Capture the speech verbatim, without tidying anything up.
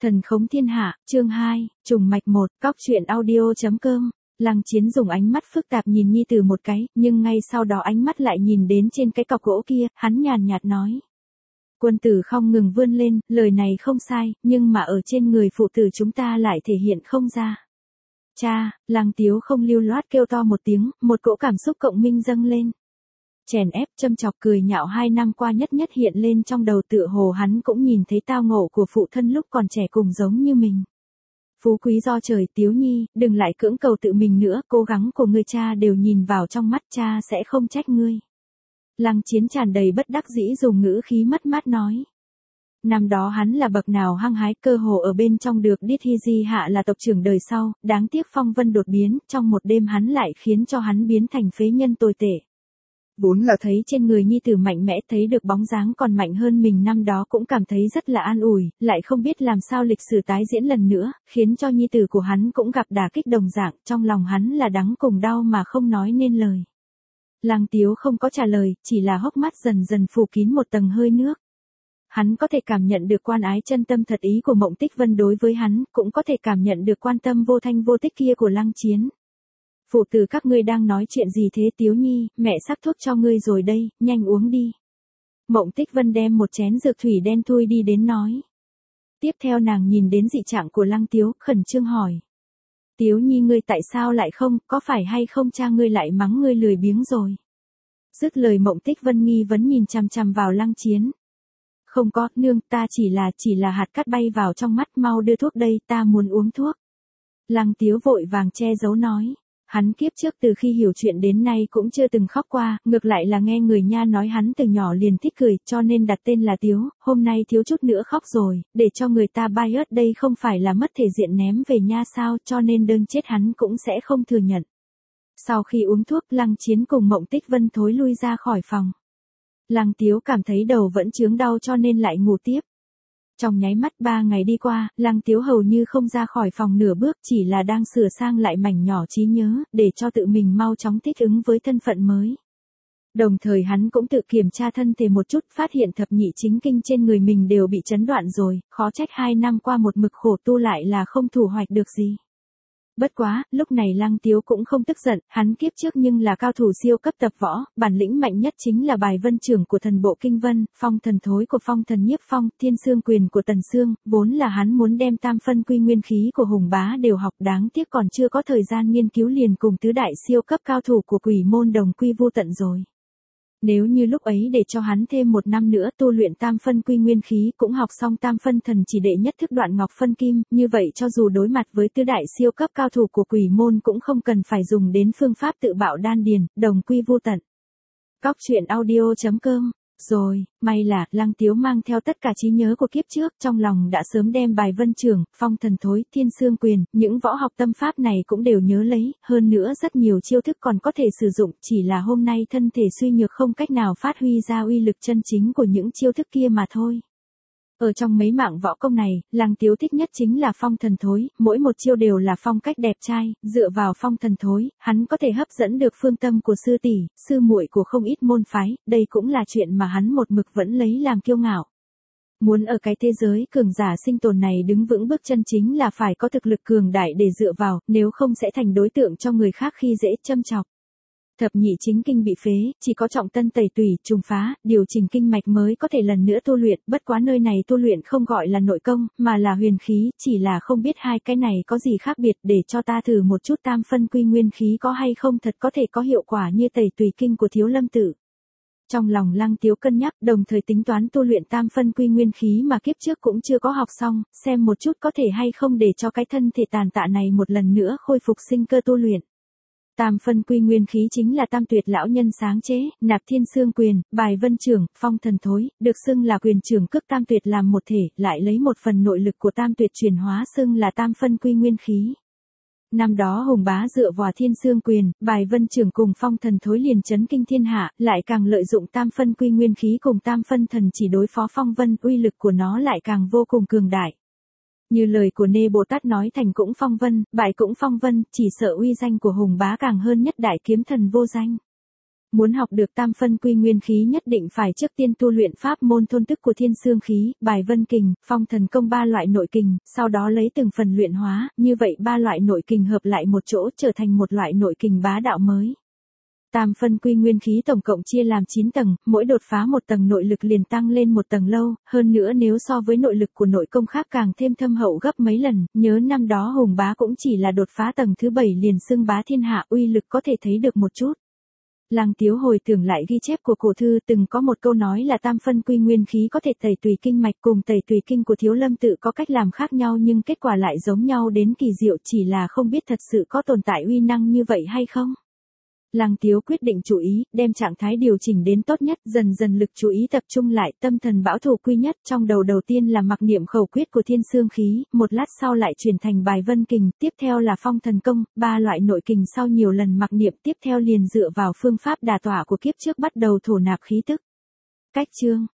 Thần khống thiên hạ, chương hai, trùng mạch một, cóc truyện audio.com. Lăng Chiến dùng ánh mắt phức tạp nhìn Nhi Tử một cái, nhưng ngay sau đó ánh mắt lại nhìn đến trên cái cọc gỗ kia, hắn nhàn nhạt nói. Quân tử không ngừng vươn lên, lời này không sai, nhưng mà ở trên người phụ tử chúng ta lại thể hiện không ra. Cha, Lăng Tiếu không lưu loát kêu to một tiếng, một cỗ cảm xúc cộng minh dâng lên. Chèn ép, châm chọc cười nhạo hai năm qua nhất nhất hiện lên trong đầu, tựa hồ hắn cũng nhìn thấy tao ngộ của phụ thân lúc còn trẻ cùng giống như mình. Phú quý do trời, Tiếu Nhi, đừng lại cưỡng cầu tự mình nữa, cố gắng của ngươi cha đều nhìn vào trong mắt, cha sẽ không trách ngươi. Lăng Chiến tràn đầy bất đắc dĩ dùng ngữ khí mất mát nói. Năm đó hắn là bậc nào hăng hái, cơ hồ ở bên trong được Điết Hy Di hạ là tộc trưởng đời sau, đáng tiếc phong vân đột biến, trong một đêm hắn lại khiến cho hắn biến thành phế nhân tồi tệ. Vốn là thấy trên người Nhi Tử mạnh mẽ, thấy được bóng dáng còn mạnh hơn mình năm đó cũng cảm thấy rất là an ủi, lại không biết làm sao lịch sử tái diễn lần nữa, khiến cho Nhi Tử của hắn cũng gặp đả kích đồng dạng, trong lòng hắn là đắng cùng đau mà không nói nên lời. Lăng Tiếu không có trả lời, chỉ là hốc mắt dần dần phủ kín một tầng hơi nước. Hắn có thể cảm nhận được quan ái chân tâm thật ý của Mộng Tích Vân đối với hắn, cũng có thể cảm nhận được quan tâm vô thanh vô tích kia của Lăng Chiến. Phụ tử các ngươi đang nói chuyện gì thế Tiếu Nhi, mẹ sắc thuốc cho ngươi rồi đây, nhanh uống đi. Mộng Tích Vân đem một chén dược thủy đen thui đi đến nói. Tiếp theo nàng nhìn đến dị trạng của Lăng Tiếu, khẩn trương hỏi. Tiếu Nhi ngươi tại sao lại không, có phải hay không cha ngươi lại mắng ngươi lười biếng rồi. Dứt lời Mộng Tích Vân nghi vấn nhìn chằm chằm vào Lăng Chiến. Không có, nương, ta chỉ là, chỉ là hạt cát bay vào trong mắt, mau đưa thuốc đây, ta muốn uống thuốc. Lăng Tiếu vội vàng che giấu nói. Hắn kiếp trước từ khi hiểu chuyện đến nay cũng chưa từng khóc qua, ngược lại là nghe người nha nói hắn từ nhỏ liền thích cười, cho nên đặt tên là Tiếu, hôm nay thiếu chút nữa khóc rồi, để cho người ta bias đây không phải là mất thể diện ném về nha sao, cho nên đơn chết hắn cũng sẽ không thừa nhận. Sau khi uống thuốc, Lăng Chiến cùng Mộng Tích Vân thối lui ra khỏi phòng. Lăng Tiếu cảm thấy đầu vẫn chướng đau cho nên lại ngủ tiếp. Trong nháy mắt ba ngày đi qua, Lăng Tiếu hầu như không ra khỏi phòng nửa bước, chỉ là đang sửa sang lại mảnh nhỏ trí nhớ, để cho tự mình mau chóng thích ứng với thân phận mới. Đồng thời hắn cũng tự kiểm tra thân thể một chút, phát hiện thập nhị chính kinh trên người mình đều bị chấn đoạn rồi, khó trách hai năm qua một mực khổ tu lại là không thủ hoạch được gì. Bất quá, lúc này Lăng Tiếu cũng không tức giận, hắn kiếp trước nhưng là cao thủ siêu cấp tập võ, bản lĩnh mạnh nhất chính là bài vân trưởng của thần bộ kinh vân, phong thần thối của phong thần nhiếp phong, thiên xương quyền của tần xương, vốn là hắn muốn đem tam phân quy nguyên khí của hùng bá đều học, đáng tiếc còn chưa có thời gian nghiên cứu liền cùng tứ đại siêu cấp cao thủ của quỷ môn đồng quy vu tận rồi. Nếu như lúc ấy để cho hắn thêm một năm nữa tu luyện tam phân quy nguyên khí cũng học xong tam phân thần chỉ đệ nhất thức đoạn ngọc phân kim, như vậy cho dù đối mặt với tứ đại siêu cấp cao thủ của quỷ môn cũng không cần phải dùng đến phương pháp tự bạo đan điền, đồng quy vu tận. Cóc truyện audio.com. Rồi, may là Lăng Tiếu mang theo tất cả trí nhớ của kiếp trước, trong lòng đã sớm đem bài vân trưởng, phong thần thối, thiên xương quyền, những võ học tâm pháp này cũng đều nhớ lấy, hơn nữa rất nhiều chiêu thức còn có thể sử dụng, chỉ là hôm nay thân thể suy nhược không cách nào phát huy ra uy lực chân chính của những chiêu thức kia mà thôi. Ở trong mấy mạng võ công này, Lăng Tiếu thích nhất chính là phong thần thối, mỗi một chiêu đều là phong cách đẹp trai, dựa vào phong thần thối, hắn có thể hấp dẫn được phương tâm của sư tỷ, sư muội của không ít môn phái, đây cũng là chuyện mà hắn một mực vẫn lấy làm kiêu ngạo. Muốn ở cái thế giới cường giả sinh tồn này đứng vững bước chân chính là phải có thực lực cường đại để dựa vào, nếu không sẽ thành đối tượng cho người khác khi dễ châm chọc. Thập nhị chính kinh bị phế, chỉ có trọng tân tẩy tủy, trùng phá, điều chỉnh kinh mạch mới có thể lần nữa tu luyện, bất quá nơi này tu luyện không gọi là nội công, mà là huyền khí, chỉ là không biết hai cái này có gì khác biệt, để cho ta thử một chút tam phân quy nguyên khí có hay không thật có thể có hiệu quả như tẩy tủy kinh của Thiếu Lâm Tự. Trong lòng Lăng Tiếu cân nhắc, đồng thời tính toán tu luyện tam phân quy nguyên khí mà kiếp trước cũng chưa có học xong, xem một chút có thể hay không để cho cái thân thể tàn tạ này một lần nữa khôi phục sinh cơ tu luyện. Tam phân quy nguyên khí chính là tam tuyệt lão nhân sáng chế, nạp thiên xương quyền, bài vân trưởng, phong thần thối, được xưng là quyền trưởng cước tam tuyệt làm một thể, lại lấy một phần nội lực của tam tuyệt chuyển hóa xưng là tam phân quy nguyên khí. Năm đó hùng bá dựa vào thiên xương quyền, bài vân trưởng cùng phong thần thối liền chấn kinh thiên hạ, lại càng lợi dụng tam phân quy nguyên khí cùng tam phân thần chỉ đối phó phong vân, uy lực của nó lại càng vô cùng cường đại. Như lời của Nê Bồ Tát nói thành cũng phong vân, bại cũng phong vân, chỉ sợ uy danh của hùng bá càng hơn nhất đại kiếm thần vô danh. Muốn học được tam phân quy nguyên khí nhất định phải trước tiên tu luyện pháp môn thôn tức của thiên xương khí, bài vân kình, phong thần công ba loại nội kình, sau đó lấy từng phần luyện hóa, như vậy ba loại nội kình hợp lại một chỗ trở thành một loại nội kình bá đạo mới. Tam phân quy nguyên khí tổng cộng chia làm chín tầng, mỗi đột phá một tầng nội lực liền tăng lên một tầng lâu, hơn nữa nếu so với nội lực của nội công khác càng thêm thâm hậu gấp mấy lần, nhớ năm đó Hùng Bá cũng chỉ là đột phá tầng thứ bảy liền xưng bá thiên hạ, uy lực có thể thấy được một chút. Lăng Tiếu hồi tưởng lại ghi chép của cổ thư từng có một câu nói là tam phân quy nguyên khí có thể tẩy tùy kinh mạch cùng tẩy tùy kinh của Thiếu Lâm tự có cách làm khác nhau nhưng kết quả lại giống nhau đến kỳ diệu, chỉ là không biết thật sự có tồn tại uy năng như vậy hay không. Lăng Tiếu quyết định chú ý, đem trạng thái điều chỉnh đến tốt nhất, dần dần lực chú ý tập trung lại, tâm thần bão thủ quy nhất, trong đầu đầu tiên là mặc niệm khẩu quyết của thiên xương khí, một lát sau lại chuyển thành bài vân kình, tiếp theo là phong thần công, ba loại nội kình sau nhiều lần mặc niệm tiếp theo liền dựa vào phương pháp đả tỏa của kiếp trước bắt đầu thổ nạp khí tức. Cách chương